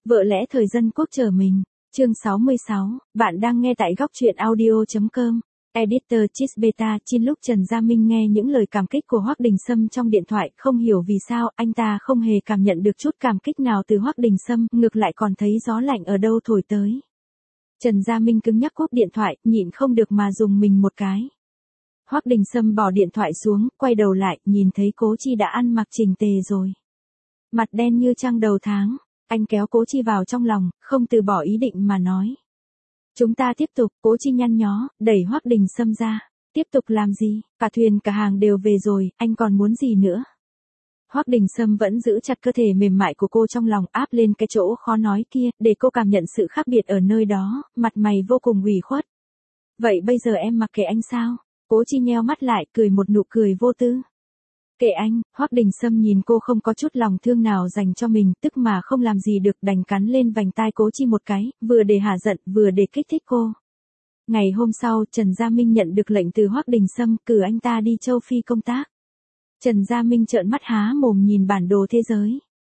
Vợ lẽ thời dân quốc chờ mình. Chương 66, bạn đang nghe tại góc truyện audio.com. Editor Chisbeta. Chin lúc Trần Gia Minh nghe những lời cảm kích của Hoắc Đình Sâm trong điện thoại, không hiểu vì sao anh ta không hề cảm nhận được chút cảm kích nào từ Hoắc Đình Sâm, ngược lại còn thấy gió lạnh ở đâu thổi tới. Trần Gia Minh cứng nhắc cúp điện thoại, nhịn không được mà dùng mình một cái. Hoắc Đình Sâm bỏ điện thoại xuống, quay đầu lại, nhìn thấy Cố Chi đã ăn mặc chỉnh tề rồi. Mặt đen như trăng đầu tháng, anh kéo Cố Chi vào trong lòng, không từ bỏ ý định mà nói. Chúng ta tiếp tục. Cố Chi nhăn nhó, đẩy Hoắc Đình Sâm ra. Tiếp tục làm gì? Cả thuyền cả hàng đều về rồi, anh còn muốn gì nữa? Hoắc Đình Sâm vẫn giữ chặt cơ thể mềm mại của cô trong lòng, áp lên cái chỗ khó nói kia, để cô cảm nhận sự khác biệt ở nơi đó, mặt mày vô cùng ủy khuất. Vậy bây giờ em mặc kệ anh sao? Cố Chi nheo mắt lại, cười một nụ cười vô tư. Kệ anh. Hoắc Đình Sâm nhìn cô không có chút lòng thương nào dành cho mình, tức mà không làm gì được, đành cắn lên vành tai Cố Chi một cái, vừa để hả giận, vừa để kích thích cô. Ngày hôm sau, Trần Gia Minh nhận được lệnh từ Hoắc Đình Sâm, cử anh ta đi châu Phi công tác. Trần Gia Minh trợn mắt há mồm nhìn bản đồ thế giới.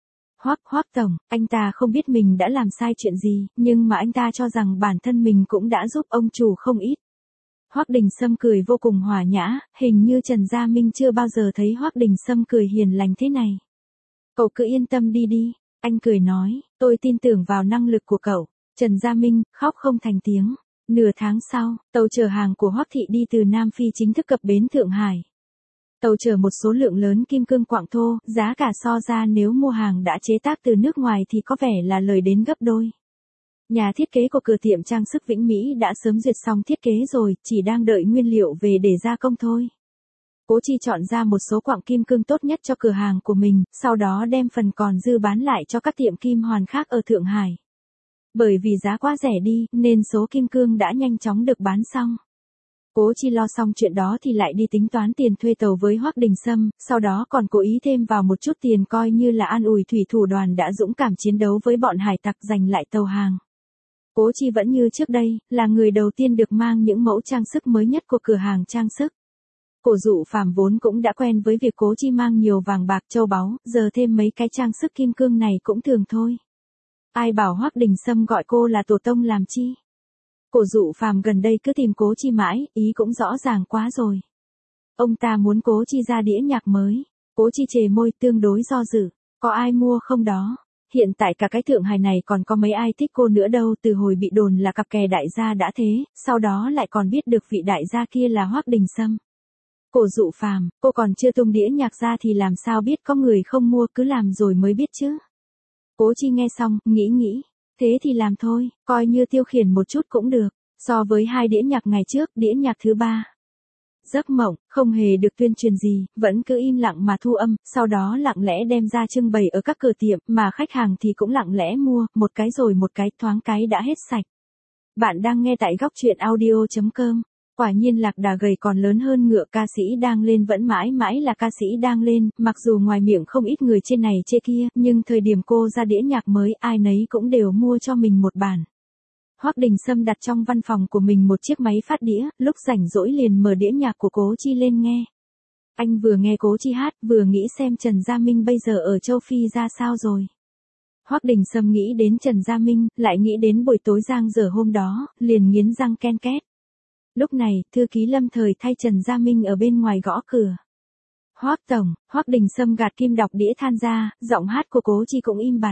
Hoắc tổng, anh ta không biết mình đã làm sai chuyện gì, nhưng mà anh ta cho rằng bản thân mình cũng đã giúp ông chủ không ít. Hoắc Đình Sâm cười vô cùng hòa nhã, hình như Trần Gia Minh chưa bao giờ thấy Hoắc Đình Sâm cười hiền lành thế này. Cậu cứ yên tâm đi, anh cười nói, tôi tin tưởng vào năng lực của cậu. Trần Gia Minh khóc không thành tiếng. Nửa tháng sau, tàu chở hàng của Hoắc thị đi từ Nam Phi chính thức cập bến Thượng Hải. Tàu chở một số lượng lớn kim cương quặng thô, giá cả so ra nếu mua hàng đã chế tác từ nước ngoài thì có vẻ là lời đến gấp đôi. Nhà thiết kế của cửa tiệm trang sức Vĩnh Mỹ đã sớm duyệt xong thiết kế rồi, chỉ đang đợi nguyên liệu về để gia công thôi. Cố Chi chọn ra một số quặng kim cương tốt nhất cho cửa hàng của mình, sau đó đem phần còn dư bán lại cho các tiệm kim hoàn khác ở Thượng Hải. Bởi vì giá quá rẻ đi, nên số kim cương đã nhanh chóng được bán xong. Cố Chi lo xong chuyện đó thì lại đi tính toán tiền thuê tàu với Hoắc Đình Sâm, sau đó còn cố ý thêm vào một chút tiền coi như là an ủi thủy thủ đoàn đã dũng cảm chiến đấu với bọn hải tặc giành lại tàu hàng. Cố Chi vẫn như trước đây, là người đầu tiên được mang những mẫu trang sức mới nhất của cửa hàng trang sức. Cổ Dụ Phàm vốn cũng đã quen với việc Cố Chi mang nhiều vàng bạc châu báu, giờ thêm mấy cái trang sức kim cương này cũng thường thôi. Ai bảo Hoắc Đình Sâm gọi cô là tổ tông làm chi? Cổ Dụ Phàm gần đây cứ tìm Cố Chi mãi, ý cũng rõ ràng quá rồi. Ông ta muốn Cố Chi ra đĩa nhạc mới. Cố Chi chề môi tương đối do dự. Có ai mua không đó? Hiện tại cả cái Thượng Hải này còn có mấy ai thích cô nữa đâu, từ hồi bị đồn là cặp kè đại gia đã thế, sau đó lại còn biết được vị đại gia kia là Hoắc Đình Sâm. Cổ Dụ Phàm, cô còn chưa tung đĩa nhạc ra thì làm sao biết có người không mua, cứ làm rồi mới biết chứ. Cố Chi nghe xong, nghĩ, thế thì làm thôi, coi như tiêu khiển một chút cũng được. So với hai đĩa nhạc ngày trước, đĩa nhạc thứ ba, Giấc Mộng, không hề được tuyên truyền gì, vẫn cứ im lặng mà thu âm, sau đó lặng lẽ đem ra trưng bày ở các cửa tiệm, mà khách hàng thì cũng lặng lẽ mua, một cái rồi một cái, thoáng cái đã hết sạch. Bạn đang nghe tại góc truyện audio.com. Quả nhiên lạc đà gầy còn lớn hơn ngựa, ca sĩ đang lên vẫn mãi mãi là ca sĩ đang lên, mặc dù ngoài miệng không ít người trên này chê kia, nhưng thời điểm cô ra đĩa nhạc mới, ai nấy cũng đều mua cho mình một bản. Hoắc Đình Sâm đặt trong văn phòng của mình một chiếc máy phát đĩa, lúc rảnh rỗi liền mở đĩa nhạc của Cố Chi lên nghe. Anh vừa nghe Cố Chi hát, vừa nghĩ xem Trần Gia Minh bây giờ ở châu Phi ra sao rồi. Hoắc Đình Sâm nghĩ đến Trần Gia Minh, lại nghĩ đến buổi tối giang dở hôm đó, liền nghiến răng ken két. Lúc này, thư ký Lâm Thời thay Trần Gia Minh ở bên ngoài gõ cửa. Hoắc tổng. Hoắc Đình Sâm gạt kim đọc đĩa than ra, giọng hát của Cố Chi cũng im bặt.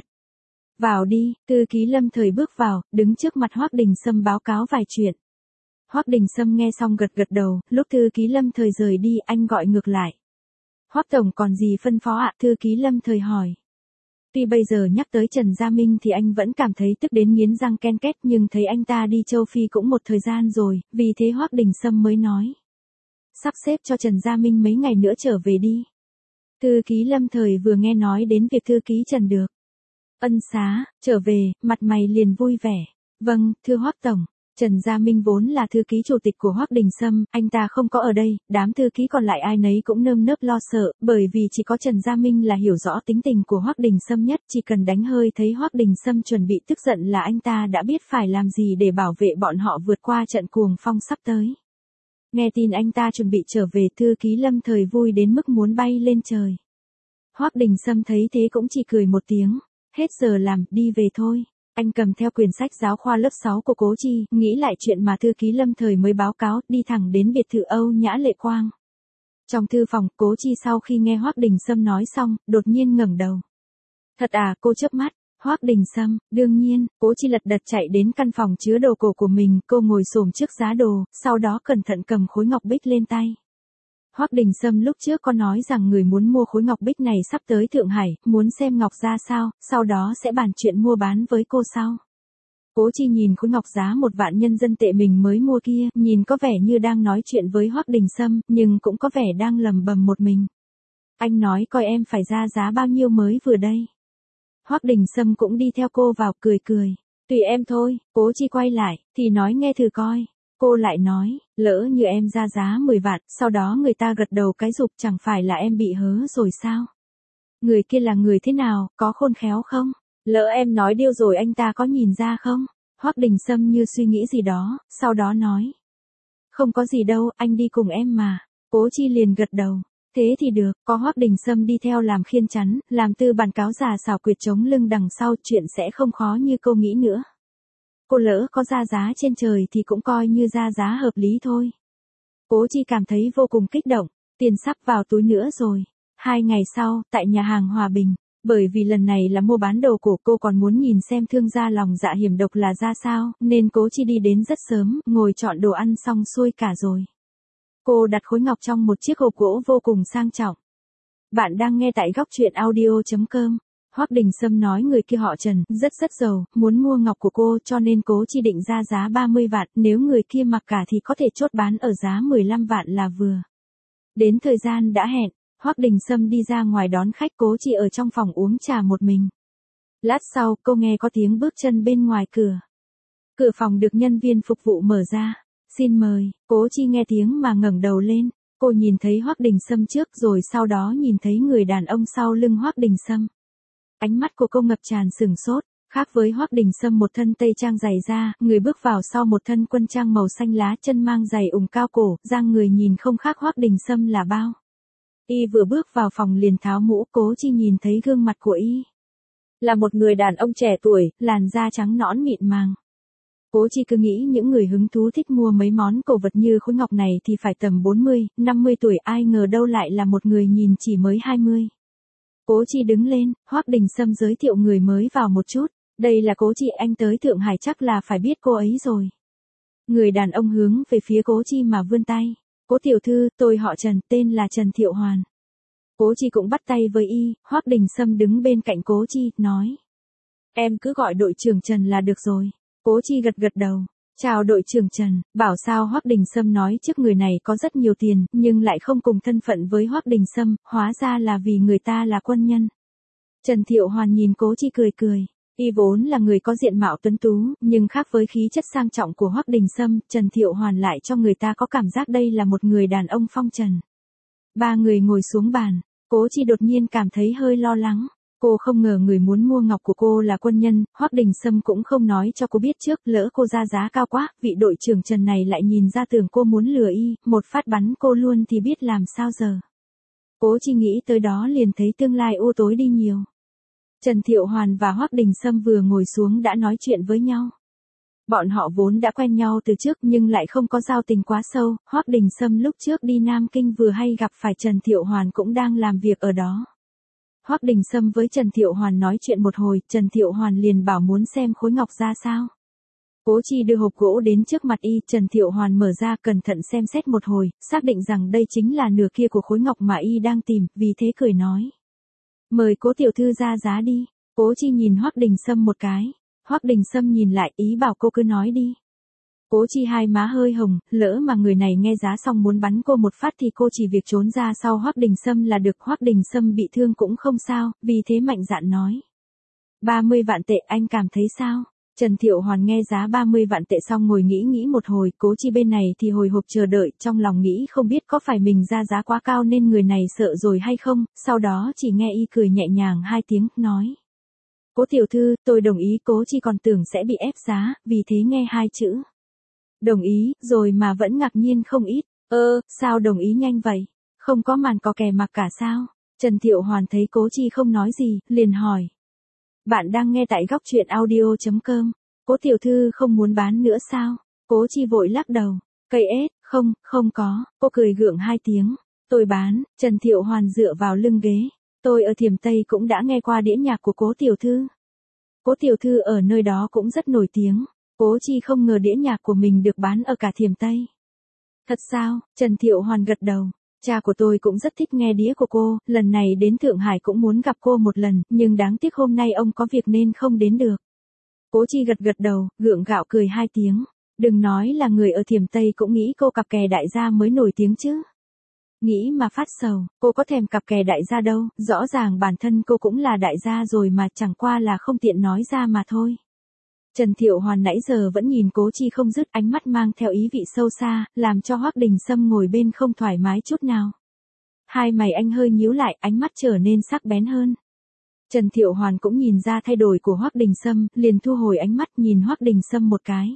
Vào đi. Thư ký Lâm Thời bước vào, đứng trước mặt Hoắc Đình Sâm báo cáo vài chuyện. Hoắc Đình Sâm nghe xong gật đầu, lúc thư ký Lâm Thời rời đi, anh gọi ngược lại. Hoắc tổng còn gì phân phó ạ? Thư ký Lâm Thời hỏi. Tuy bây giờ nhắc tới Trần Gia Minh thì anh vẫn cảm thấy tức đến nghiến răng ken két, nhưng thấy anh ta đi châu Phi cũng một thời gian rồi, vì thế Hoắc Đình Sâm mới nói. Sắp xếp cho Trần Gia Minh mấy ngày nữa trở về đi. Thư ký Lâm Thời vừa nghe nói đến việc thư ký Trần được ân xá, trở về, mặt mày liền vui vẻ. Vâng, thưa Hoắc tổng. Trần Gia Minh vốn là thư ký chủ tịch của Hoắc Đình Sâm, anh ta không có ở đây, đám thư ký còn lại ai nấy cũng nơm nớp lo sợ, bởi vì chỉ có Trần Gia Minh là hiểu rõ tính tình của Hoắc Đình Sâm nhất, chỉ cần đánh hơi thấy Hoắc Đình Sâm chuẩn bị tức giận là anh ta đã biết phải làm gì để bảo vệ bọn họ vượt qua trận cuồng phong sắp tới. Nghe tin anh ta chuẩn bị trở về, thư ký Lâm Thời vui đến mức muốn bay lên trời. Hoắc Đình Sâm thấy thế cũng chỉ cười một tiếng. Hết giờ làm, đi về thôi. Anh cầm theo quyển sách giáo khoa lớp 6 của Cố Chi, nghĩ lại chuyện mà thư ký Lâm Thời mới báo cáo, đi thẳng đến biệt thự Âu Nhã Lệ Quang. Trong thư phòng, Cố Chi sau khi nghe Hoắc Đình Sâm nói xong, đột nhiên ngẩng đầu. Thật à, cô chớp mắt. Hoắc Đình Sâm, đương nhiên. Cố Chi lật đật chạy đến căn phòng chứa đồ cổ của mình, cô ngồi xổm trước giá đồ, sau đó cẩn thận cầm khối ngọc bích lên tay. Hoắc Đình Sâm lúc trước có nói rằng người muốn mua khối ngọc bích này sắp tới Thượng Hải, muốn xem ngọc ra sao, sau đó sẽ bàn chuyện mua bán với cô sau. Cố Chi nhìn khối ngọc giá 1.000.000 nhân dân tệ mình mới mua kia, nhìn có vẻ như đang nói chuyện với Hoắc Đình Sâm, nhưng cũng có vẻ đang lầm bầm một mình. Anh nói coi em phải ra giá bao nhiêu mới vừa đây. Hoắc Đình Sâm cũng đi theo cô vào, cười cười. Tùy em thôi. Cố Chi quay lại, thì nói nghe thử coi. Cô lại nói, lỡ như em ra giá 10 vạn, sau đó người ta gật đầu cái rụp, chẳng phải là em bị hớ rồi sao? Người kia là người thế nào, có khôn khéo không? Lỡ em nói điêu rồi anh ta có nhìn ra không? Hoắc Đình Sâm như suy nghĩ gì đó, sau đó nói. Không có gì đâu, anh đi cùng em mà. Cố Chi liền gật đầu. Thế thì được, có Hoắc Đình Sâm đi theo làm khiên chắn, làm tư bản cáo già xảo quyệt chống lưng đằng sau, chuyện sẽ không khó như cô nghĩ nữa. Cô lỡ có ra giá trên trời thì cũng coi như ra giá hợp lý thôi. Cố Chi cảm thấy vô cùng kích động, tiền sắp vào túi nữa rồi. 2 ngày sau, tại nhà hàng Hòa Bình, bởi vì lần này là mua bán đồ cổ, cô còn muốn nhìn xem thương gia lòng dạ hiểm độc là ra sao, nên Cố Chi đi đến rất sớm, ngồi chọn đồ ăn xong xuôi cả rồi. Cô đặt khối ngọc trong một chiếc hộp gỗ vô cùng sang trọng. Bạn đang nghe tại góc truyện audio.com. Hoắc Đình Sâm nói người kia họ Trần, rất giàu, muốn mua ngọc của cô cho nên Cố Chi định ra giá 30 vạn, nếu người kia mặc cả thì có thể chốt bán ở giá 15 vạn là vừa. Đến thời gian đã hẹn, Hoắc Đình Sâm đi ra ngoài đón khách, Cố Chi ở trong phòng uống trà một mình. Lát sau, cô nghe có tiếng bước chân bên ngoài cửa. Cửa phòng được nhân viên phục vụ mở ra. Xin mời. Cố Chi nghe tiếng mà ngẩng đầu lên. Cô nhìn thấy Hoắc Đình Sâm trước rồi sau đó nhìn thấy người đàn ông sau lưng Hoắc Đình Sâm. Ánh mắt của cô ngập tràn sửng sốt. Khác với Hoắc Đình Sâm một thân tây trang dày da, người bước vào sau một thân quân trang màu xanh lá, chân mang giày ủng cao cổ, dáng người nhìn không khác Hoắc Đình Sâm là bao. Y vừa bước vào phòng liền tháo mũ, Cố Chi nhìn thấy gương mặt của y. Là một người đàn ông trẻ tuổi, làn da trắng nõn mịn màng. Cố Chi cứ nghĩ những người hứng thú thích mua mấy món cổ vật như khối ngọc này thì phải tầm 40, 50 tuổi, ai ngờ đâu lại là một người nhìn chỉ mới 20. Cố Chi đứng lên, Hoắc Đình Sâm giới thiệu người mới vào một chút. Đây là Cố Chi, anh tới Thượng Hải chắc là phải biết cô ấy rồi. Người đàn ông hướng về phía Cố Chi mà vươn tay. Cố tiểu thư, tôi họ Trần, tên là Trần Thiệu Hoàn. Cố Chi cũng bắt tay với y, Hoắc Đình Sâm đứng bên cạnh Cố Chi, nói. Em cứ gọi đội trưởng Trần là được rồi. Cố Chi gật đầu. Chào đội trưởng Trần, bảo sao Hoắc Đình Sâm nói trước người này có rất nhiều tiền, nhưng lại không cùng thân phận với Hoắc Đình Sâm, hóa ra là vì người ta là quân nhân. Trần Thiệu Hoàn nhìn Cố Chi cười cười. Y vốn là người có diện mạo tuấn tú, nhưng khác với khí chất sang trọng của Hoắc Đình Sâm, Trần Thiệu Hoàn lại cho người ta có cảm giác đây là một người đàn ông phong trần. Ba người ngồi xuống bàn, Cố Chi đột nhiên cảm thấy hơi lo lắng. Cô không ngờ người muốn mua ngọc của cô là quân nhân, Hoắc Đình Sâm cũng không nói cho cô biết trước, lỡ cô ra giá cao quá, vị đội trưởng Trần này lại nhìn ra tưởng cô muốn lừa y, một phát bắn cô luôn thì biết làm sao giờ. Cố Chi nghĩ tới đó liền thấy tương lai u tối đi nhiều. Trần Thiệu Hoàn và Hoắc Đình Sâm vừa ngồi xuống đã nói chuyện với nhau. Bọn họ vốn đã quen nhau từ trước nhưng lại không có giao tình quá sâu, Hoắc Đình Sâm lúc trước đi Nam Kinh vừa hay gặp phải Trần Thiệu Hoàn cũng đang làm việc ở đó. Hoắc Đình Sâm với Trần Thiệu Hoàn nói chuyện một hồi, Trần Thiệu Hoàn liền bảo muốn xem khối ngọc ra sao. Cố Chi đưa hộp gỗ đến trước mặt y, Trần Thiệu Hoàn mở ra cẩn thận xem xét một hồi, xác định rằng đây chính là nửa kia của khối ngọc mà y đang tìm, vì thế cười nói. Mời Cố tiểu thư ra giá đi. Cố Chi nhìn Hoắc Đình Sâm một cái. Hoắc Đình Sâm nhìn lại, ý bảo cô cứ nói đi. Cố Chi hai má hơi hồng, lỡ mà người này nghe giá xong muốn bắn cô một phát thì cô chỉ việc trốn ra sau Hoắc Đình Sâm là được. Hoắc Đình Sâm bị thương cũng không sao, vì thế mạnh dạn nói. 30 vạn tệ, anh cảm thấy sao? Trần Thiệu Hoàn nghe giá 30 vạn tệ xong ngồi nghĩ một hồi, Cố Chi bên này thì hồi hộp chờ đợi, trong lòng nghĩ không biết có phải mình ra giá quá cao nên người này sợ rồi hay không, sau đó chỉ nghe y cười nhẹ nhàng 2 tiếng, nói. Cố tiểu thư, tôi đồng ý. Cố Chi còn tưởng sẽ bị ép giá, vì thế nghe 2 chữ. Đồng ý, rồi mà vẫn ngạc nhiên không ít. Sao đồng ý nhanh vậy? Không có màn có kè mặc cả sao? Trần Thiệu Hoàn thấy Cố Chi không nói gì, liền hỏi. Bạn đang nghe tại góc truyện audio.com. Cố tiểu thư không muốn bán nữa sao? Cố Chi vội lắc đầu. Cây ết, không có. Cô cười gượng hai tiếng. Tôi bán. Trần Thiệu Hoàn dựa vào lưng ghế. Tôi ở Thiểm Tây cũng đã nghe qua đĩa nhạc của Cố tiểu thư. Cố tiểu thư ở nơi đó cũng rất nổi tiếng. Cố Chi không ngờ đĩa nhạc của mình được bán ở cả Thiểm Tây. Thật sao? Trần Thiệu Hoàn gật đầu. Cha của tôi cũng rất thích nghe đĩa của cô, lần này đến Thượng Hải cũng muốn gặp cô một lần, nhưng đáng tiếc hôm nay ông có việc nên không đến được. Cố Chi gật đầu, gượng gạo cười hai tiếng. Đừng nói là người ở Thiểm Tây cũng nghĩ cô cặp kè đại gia mới nổi tiếng chứ. Nghĩ mà phát sầu, cô có thèm cặp kè đại gia đâu, rõ ràng bản thân cô cũng là đại gia rồi mà chẳng qua là không tiện nói ra mà thôi. Trần Thiệu Hoàn nãy giờ vẫn nhìn Cố Chi không dứt, ánh mắt mang theo ý vị sâu xa, làm cho Hoắc Đình Sâm ngồi bên không thoải mái chút nào. Hai mày anh hơi nhíu lại, ánh mắt trở nên sắc bén hơn. Trần Thiệu Hoàn cũng nhìn ra thay đổi của Hoắc Đình Sâm, liền thu hồi ánh mắt nhìn Hoắc Đình Sâm một cái.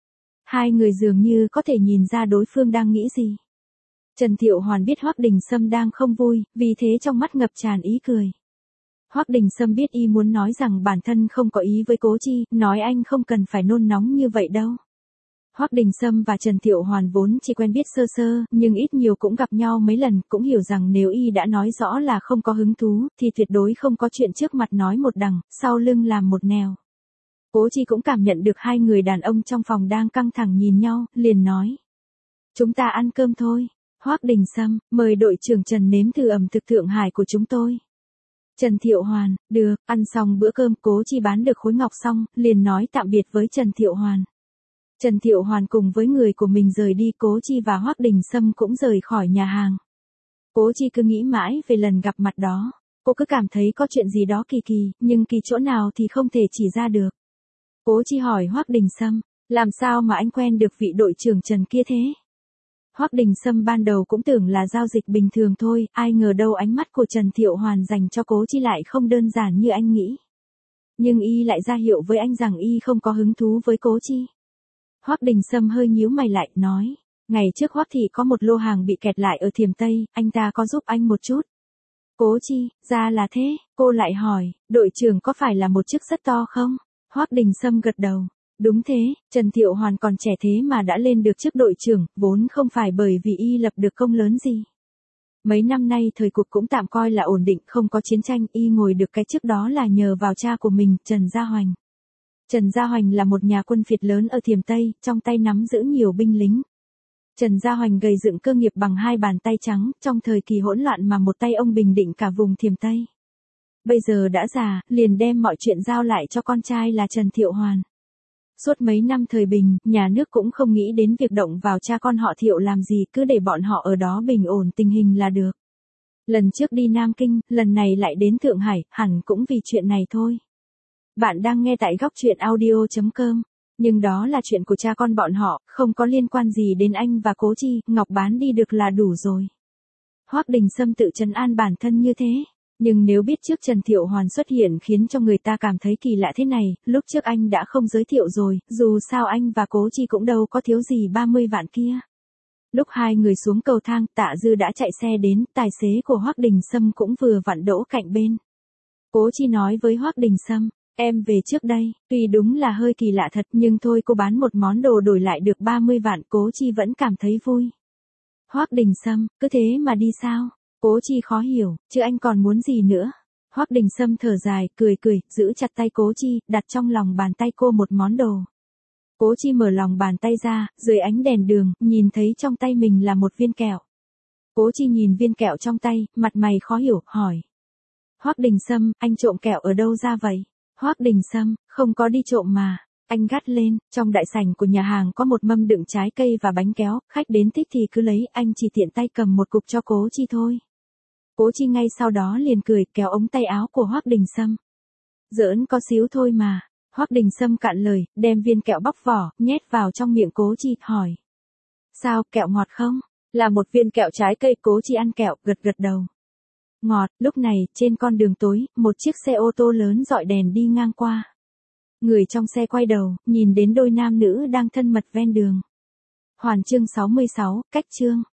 Hai người dường như có thể nhìn ra đối phương đang nghĩ gì. Trần Thiệu Hoàn biết Hoắc Đình Sâm đang không vui, vì thế trong mắt ngập tràn ý cười. Hoắc Đình Sâm biết y muốn nói rằng bản thân không có ý với Cố Chi, nói anh không cần phải nôn nóng như vậy đâu. Hoắc Đình Sâm và Trần Thiệu Hoàn vốn chỉ quen biết sơ sơ, nhưng ít nhiều cũng gặp nhau mấy lần, cũng hiểu rằng nếu y đã nói rõ là không có hứng thú, thì tuyệt đối không có chuyện trước mặt nói một đằng, sau lưng làm một nẻo. Cố Chi cũng cảm nhận được hai người đàn ông trong phòng đang căng thẳng nhìn nhau, liền nói. Chúng ta ăn cơm thôi. Hoắc Đình Sâm, mời đội trưởng Trần nếm thử ẩm thực Thượng Hải của chúng tôi. Trần Thiệu Hoàn, được, ăn xong bữa cơm Cố Chi bán được khối ngọc xong, liền nói tạm biệt với Trần Thiệu Hoàn. Trần Thiệu Hoàn cùng với người của mình rời đi, Cố Chi và Hoắc Đình Sâm cũng rời khỏi nhà hàng. Cố Chi cứ nghĩ mãi về lần gặp mặt đó, cô cứ cảm thấy có chuyện gì đó kỳ kỳ, nhưng kỳ chỗ nào thì không thể chỉ ra được. Cố Chi hỏi Hoắc Đình Sâm, làm sao mà anh quen được vị đội trưởng Trần kia thế? Hoắc Đình Sâm ban đầu cũng tưởng là giao dịch bình thường thôi, ai ngờ đâu ánh mắt của Trần Thiệu Hoàn dành cho Cố Chi lại không đơn giản như anh nghĩ. Nhưng y lại ra hiệu với anh rằng y không có hứng thú với Cố Chi. Hoắc Đình Sâm hơi nhíu mày lại, nói, ngày trước Hoắc thị có một lô hàng bị kẹt lại ở Thiểm Tây, anh ta có giúp anh một chút. Cố Chi, ra là thế, cô lại hỏi, đội trưởng có phải là một chức rất to không? Hoắc Đình Sâm gật đầu. Đúng thế, Trần Thiệu Hoàn còn trẻ thế mà đã lên được chức đội trưởng, vốn không phải bởi vì y lập được công lớn gì. Mấy năm nay thời cuộc cũng tạm coi là ổn định, không có chiến tranh, y ngồi được cái chức đó là nhờ vào cha của mình, Trần Gia Hoành. Trần Gia Hoành là một nhà quân phiệt lớn ở Thiểm Tây, trong tay nắm giữ nhiều binh lính. Trần Gia Hoành gầy dựng cơ nghiệp bằng hai bàn tay trắng, trong thời kỳ hỗn loạn mà một tay ông bình định cả vùng Thiểm Tây. Bây giờ đã già, liền đem mọi chuyện giao lại cho con trai là Trần Thiệu Hoàn. Suốt mấy năm thời bình, nhà nước cũng không nghĩ đến việc động vào cha con họ Thiệu làm gì, cứ để bọn họ ở đó bình ổn tình hình là được. Lần trước đi Nam Kinh, lần này lại đến Thượng Hải, hẳn cũng vì chuyện này thôi. Bạn đang nghe tại góc truyện audio.com. Nhưng đó là chuyện của cha con bọn họ, không có liên quan gì đến anh và Cố Chi, Ngọc bán đi được là đủ rồi. Hoắc Đình Sâm tự trấn an bản thân như thế. Nhưng nếu biết trước Trần Thiệu Hoàn xuất hiện khiến cho người ta cảm thấy kỳ lạ thế này, lúc trước anh đã không giới thiệu rồi, dù sao anh và Cố Chi cũng đâu có thiếu gì 30 vạn kia. Lúc hai người xuống cầu thang, Tạ Dư đã chạy xe đến, tài xế của Hoắc Đình Sâm cũng vừa vặn đỗ cạnh bên. Cố Chi nói với Hoắc Đình Sâm, em về trước đây, tuy đúng là hơi kỳ lạ thật nhưng thôi, cô bán một món đồ đổi lại được 30 vạn, Cố Chi vẫn cảm thấy vui. Hoắc Đình Sâm, cứ thế mà đi sao? Cố Chi khó hiểu, chứ anh còn muốn gì nữa? Hoắc Đình Sâm thở dài, cười, giữ chặt tay Cố Chi, đặt trong lòng bàn tay cô một món đồ. Cố Chi mở lòng bàn tay ra, dưới ánh đèn đường, nhìn thấy trong tay mình là một viên kẹo. Cố Chi nhìn viên kẹo trong tay, mặt mày khó hiểu, hỏi. Hoắc Đình Sâm, anh trộm kẹo ở đâu ra vậy? Hoắc Đình Sâm, không có đi trộm mà. Anh gắt lên, trong đại sảnh của nhà hàng có một mâm đựng trái cây và bánh kéo, khách đến thích thì cứ lấy, anh chỉ tiện tay cầm một cục cho Cố Chi thôi. Cố Chi ngay sau đó liền cười, kéo ống tay áo của Hoắc Đình Sâm. Giỡn có xíu thôi mà. Hoắc Đình Sâm cạn lời, đem viên kẹo bóc vỏ, nhét vào trong miệng Cố Chi, hỏi. Sao, kẹo ngọt không? Là một viên kẹo trái cây. Cố Chi ăn kẹo, gật đầu. Ngọt. Lúc này, trên con đường tối, một chiếc xe ô tô lớn rọi đèn đi ngang qua. Người trong xe quay đầu, nhìn đến đôi nam nữ đang thân mật ven đường. Hoàn chương 66, cách chương.